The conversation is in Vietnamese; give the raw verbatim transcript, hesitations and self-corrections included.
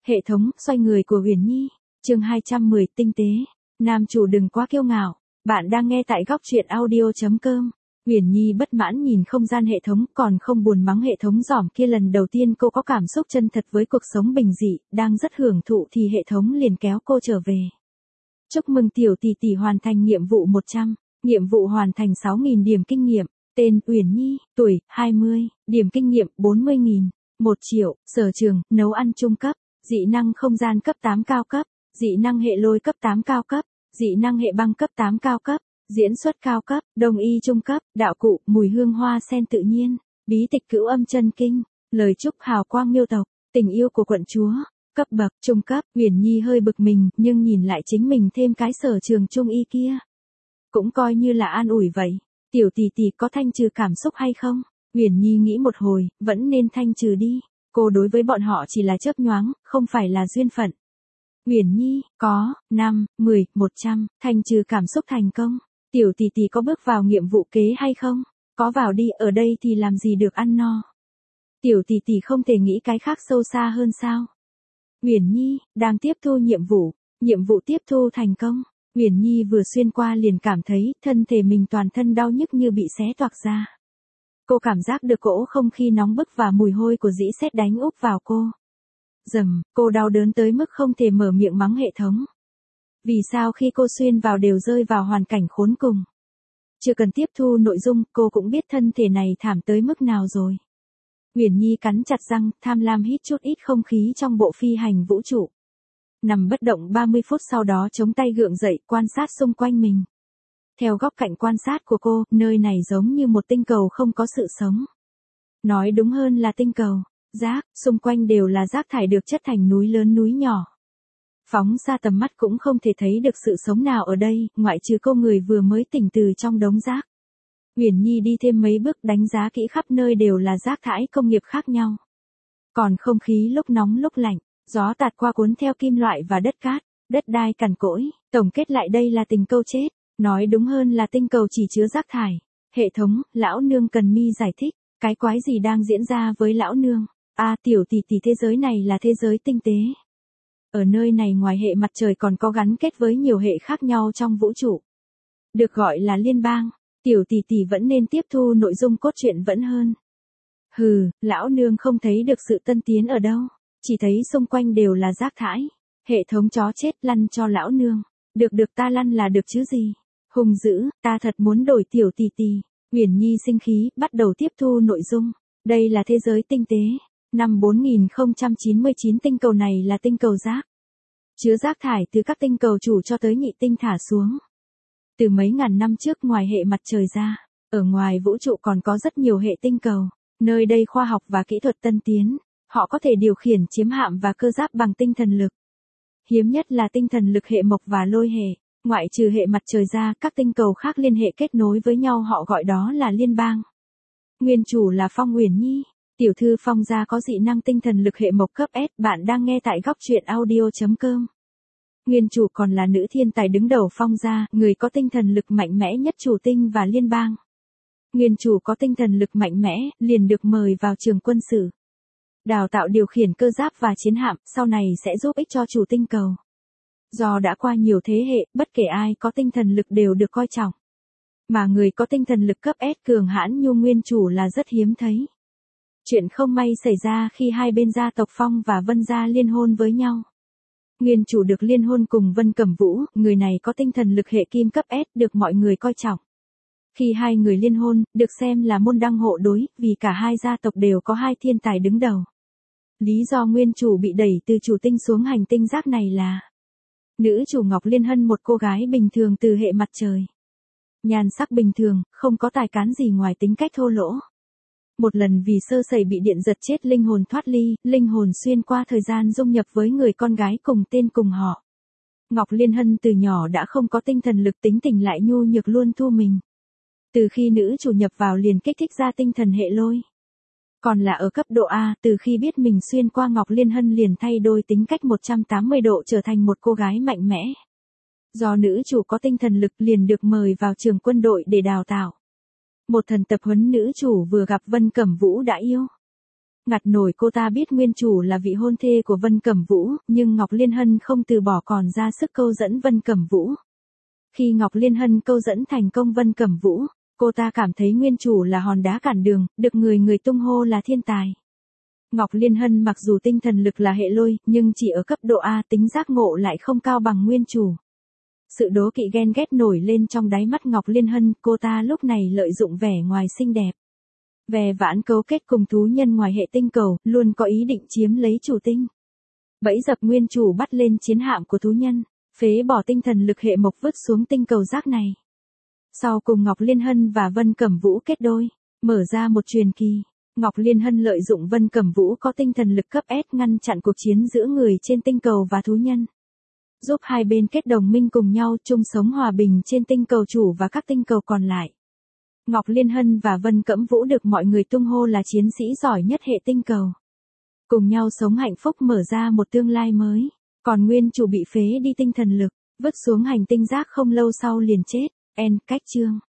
Hệ thống xoay người của Uyển Nhi, chương hai trăm mười tinh tế. Nam chủ đừng quá kiêu ngạo, bạn đang nghe tại góc truyện audio chấm com. Uyển Nhi bất mãn nhìn không gian hệ thống, còn không buồn mắng hệ thống giỏm kia. Lần đầu tiên cô có cảm xúc chân thật với cuộc sống bình dị, đang rất hưởng thụ thì hệ thống liền kéo cô trở về. Chúc mừng tiểu tỷ tỷ hoàn thành nhiệm vụ một trăm, nhiệm vụ hoàn thành sáu nghìn điểm kinh nghiệm. Tên Uyển Nhi, tuổi hai mươi, điểm kinh nghiệm bốn mươi nghìn, một triệu, sở trường nấu ăn trung cấp, dị năng không gian cấp tám cao cấp, dị năng hệ lôi cấp tám cao cấp, dị năng hệ băng cấp tám cao cấp, diễn xuất cao cấp, đồng y trung cấp, đạo cụ mùi hương hoa sen tự nhiên, bí tịch cửu âm chân kinh, lời chúc hào quang miêu tộc, tình yêu của quận chúa, cấp bậc trung cấp. Uyển Nhi hơi bực mình, nhưng nhìn lại chính mình thêm cái sở trường trung y kia, cũng coi như là an ủi vậy. Tiểu tỷ tỷ có thanh trừ cảm xúc hay không? Uyển Nhi nghĩ một hồi, vẫn nên thanh trừ đi. Cô đối với bọn họ chỉ là chớp nhoáng, không phải là duyên phận. Uyển Nhi, có, năm, mười, một trăm, thanh trừ cảm xúc thành công. Tiểu tỷ tỷ có bước vào nhiệm vụ kế hay không? Có vào đi, ở đây thì làm gì được ăn no. Tiểu tỷ tỷ không thể nghĩ cái khác sâu xa hơn sao? Uyển Nhi, đang tiếp thu nhiệm vụ, nhiệm vụ tiếp thu thành công. Uyển Nhi vừa xuyên qua liền cảm thấy thân thể mình toàn thân đau nhức như bị xé toạc ra. Cô cảm giác được cỗ không khí nóng bức và mùi hôi của dĩ sét đánh úp vào cô. Dầm, cô đau đớn tới mức không thể mở miệng mắng hệ thống. Vì sao khi cô xuyên vào đều rơi vào hoàn cảnh khốn cùng? Chưa cần tiếp thu nội dung, cô cũng biết thân thể này thảm tới mức nào rồi. Uyển Nhi cắn chặt răng, tham lam hít chút ít không khí trong bộ phi hành vũ trụ. Nằm bất động ba mươi phút sau đó chống tay gượng dậy, quan sát xung quanh mình. Theo góc cạnh quan sát của cô, nơi này giống như một tinh cầu không có sự sống. Nói đúng hơn là tinh cầu, rác, xung quanh đều là rác thải được chất thành núi lớn núi nhỏ. Phóng xa tầm mắt cũng không thể thấy được sự sống nào ở đây, ngoại trừ cô người vừa mới tỉnh từ trong đống rác. Uyển Nhi đi thêm mấy bước đánh giá kỹ khắp nơi đều là rác thải công nghiệp khác nhau. Còn không khí lúc nóng lúc lạnh. Gió tạt qua cuốn theo kim loại và đất cát, đất đai cằn cỗi, tổng kết lại đây là tình cầu chết, nói đúng hơn là tinh cầu chỉ chứa rác thải. Hệ thống, lão nương cần mi giải thích, cái quái gì đang diễn ra với lão nương? A à, tiểu tỷ tỷ thế giới này là thế giới tinh tế. Ở nơi này ngoài hệ mặt trời còn có gắn kết với nhiều hệ khác nhau trong vũ trụ. Được gọi là liên bang, tiểu tỷ tỷ vẫn nên tiếp thu nội dung cốt truyện vẫn hơn. Hừ, lão nương không thấy được sự tân tiến ở đâu. Chỉ thấy xung quanh đều là rác thải. Hệ thống chó chết lăn cho lão nương. Được được ta lăn là được chứ gì. Hùng dữ, ta thật muốn đổi tiểu tỷ tỷ. Uyển Nhi sinh khí, bắt đầu tiếp thu nội dung. Đây là thế giới tinh tế. Năm bốn nghìn không trăm chín mươi chín tinh cầu này là tinh cầu rác. Chứa rác thải từ các tinh cầu chủ cho tới nhị tinh thả xuống. Từ mấy ngàn năm trước ngoài hệ mặt trời ra, ở ngoài vũ trụ còn có rất nhiều hệ tinh cầu. Nơi đây khoa học và kỹ thuật tân tiến. Họ có thể điều khiển chiếm hạm và cơ giáp bằng tinh thần lực. Hiếm nhất là tinh thần lực hệ mộc và lôi hệ. Ngoại trừ hệ mặt trời ra, các tinh cầu khác liên hệ kết nối với nhau họ gọi đó là liên bang. Nguyên chủ là Phong Uyển Nhi. Tiểu thư Phong gia có dị năng tinh thần lực hệ mộc cấp S. Bạn đang nghe tại góc truyện audio chấm com. Nguyên chủ còn là nữ thiên tài đứng đầu Phong gia, người có tinh thần lực mạnh mẽ nhất chủ tinh và liên bang. Nguyên chủ có tinh thần lực mạnh mẽ, liền được mời vào trường quân sự. Đào tạo điều khiển cơ giáp và chiến hạm, sau này sẽ giúp ích cho chủ tinh cầu. Do đã qua nhiều thế hệ, bất kể ai có tinh thần lực đều được coi trọng. Mà người có tinh thần lực cấp S cường hãn như nguyên chủ là rất hiếm thấy. Chuyện không may xảy ra khi hai bên gia tộc Phong và Vân gia liên hôn với nhau. Nguyên chủ được liên hôn cùng Vân Cẩm Vũ, người này có tinh thần lực hệ kim cấp S được mọi người coi trọng. Khi hai người liên hôn, được xem là môn đăng hộ đối, vì cả hai gia tộc đều có hai thiên tài đứng đầu. Lý do nguyên chủ bị đẩy từ chủ tinh xuống hành tinh rác này là nữ chủ Ngọc Liên Hân, một cô gái bình thường từ hệ mặt trời. Nhan sắc bình thường, không có tài cán gì ngoài tính cách thô lỗ. Một lần vì sơ sẩy bị điện giật chết, linh hồn thoát ly, linh hồn xuyên qua thời gian dung nhập với người con gái cùng tên cùng họ. Ngọc Liên Hân từ nhỏ đã không có tinh thần lực, tính tình lại nhu nhược luôn thu mình. Từ khi nữ chủ nhập vào liền kích thích ra tinh thần hệ lôi. Còn là ở cấp độ A, từ khi biết mình xuyên qua Ngọc Liên Hân liền thay đổi tính cách một trăm tám mươi độ trở thành một cô gái mạnh mẽ. Do nữ chủ có tinh thần lực liền được mời vào trường quân đội để đào tạo. Một thần tập huấn nữ chủ vừa gặp Vân Cẩm Vũ đã yêu. Ngặt nổi cô ta biết nguyên chủ là vị hôn thê của Vân Cẩm Vũ, nhưng Ngọc Liên Hân không từ bỏ còn ra sức câu dẫn Vân Cẩm Vũ. Khi Ngọc Liên Hân câu dẫn thành công Vân Cẩm Vũ, cô ta cảm thấy nguyên chủ là hòn đá cản đường, được người người tung hô là thiên tài. Ngọc Liên Hân mặc dù tinh thần lực là hệ lôi, nhưng chỉ ở cấp độ A, tính giác ngộ lại không cao bằng nguyên chủ. Sự đố kỵ ghen ghét nổi lên trong đáy mắt Ngọc Liên Hân, cô ta lúc này lợi dụng vẻ ngoài xinh đẹp, Ve vãn cấu kết cùng thú nhân ngoài hệ tinh cầu, luôn có ý định chiếm lấy chủ tinh. Bẫy dập nguyên chủ bắt lên chiến hạm của thú nhân, phế bỏ tinh thần lực hệ mộc vứt xuống tinh cầu rác này. Sau cùng Ngọc Liên Hân và Vân Cẩm Vũ kết đôi, mở ra một truyền kỳ. Ngọc Liên Hân lợi dụng Vân Cẩm Vũ có tinh thần lực cấp S ngăn chặn cuộc chiến giữa người trên tinh cầu và thú nhân, giúp hai bên kết đồng minh cùng nhau chung sống hòa bình trên tinh cầu chủ và các tinh cầu còn lại. Ngọc Liên Hân và Vân Cẩm Vũ được mọi người tung hô là chiến sĩ giỏi nhất hệ tinh cầu. Cùng nhau sống hạnh phúc mở ra một tương lai mới. Còn nguyên chủ bị phế đi tinh thần lực, vứt xuống hành tinh rác không lâu sau liền chết. End cách chương.